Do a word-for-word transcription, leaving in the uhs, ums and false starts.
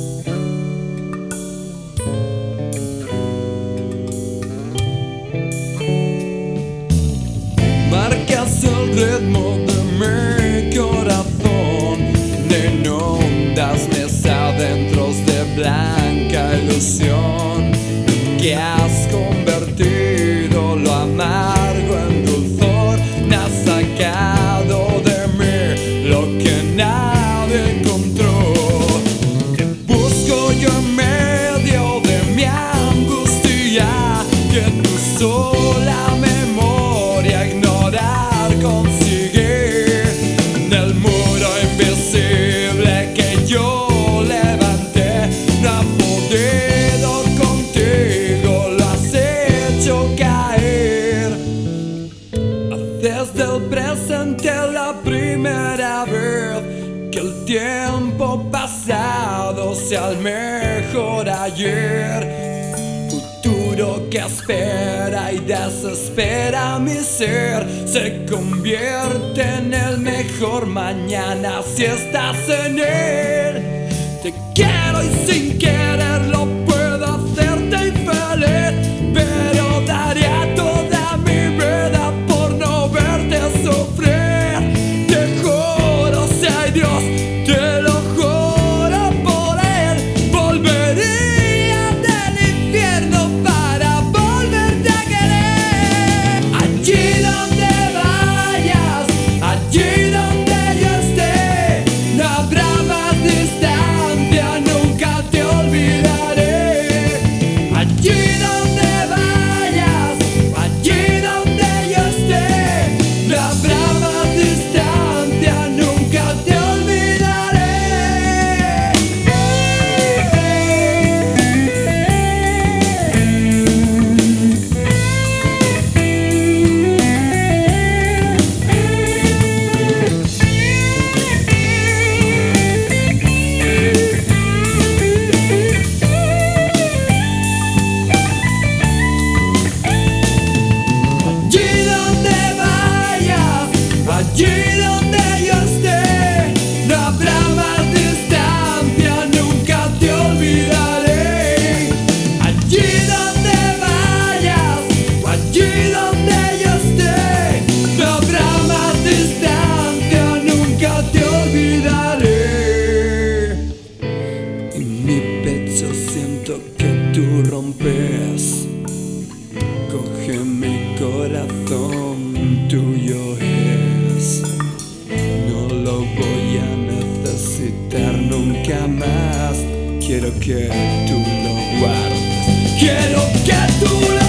Marcas el ritmo de mi corazón, me inundas mis adentros de blanca ilusión, que has convertido lo amargo en dulzor, me has sacado de mí lo que nadie encontró. Te busco yo en medio de mi angustia, que tu sola memoria ignorar consigue. En el muro invisible que yo levanté, no ha podido contigo, lo has hecho caer. Haces del presente la primera vez que el tiempo pasado sea el mejor ayer. Futuro que espera y desespera mi ser, se convierte en el mejor mañana si estás en él. Te quiero y sin quererlo puedo hacerte infeliz, pero daría toda mi vida por no verte sufrir. Te juro, si hay Dios, te lo juro por él, volvería del infierno para volverte a querer. Allí donde vayas, allí donde yo esté, no habrá más distancia, nunca te olvidaré. Allí donde vayas, allí donde yo esté, no habrá más distancia, nunca te olvidaré. Allí donde vayas, allí donde yo esté, no habrá más distancia, nunca te olvidaré. Allí donde vayas, allí donde yo esté, no habrá más distancia, nunca te olvidaré. En mi pecho siento que tú rompes, coge mi corazón, tuyo es. No lo voy a necesitar nunca más. Quiero que tú lo guardes, quiero que tú lo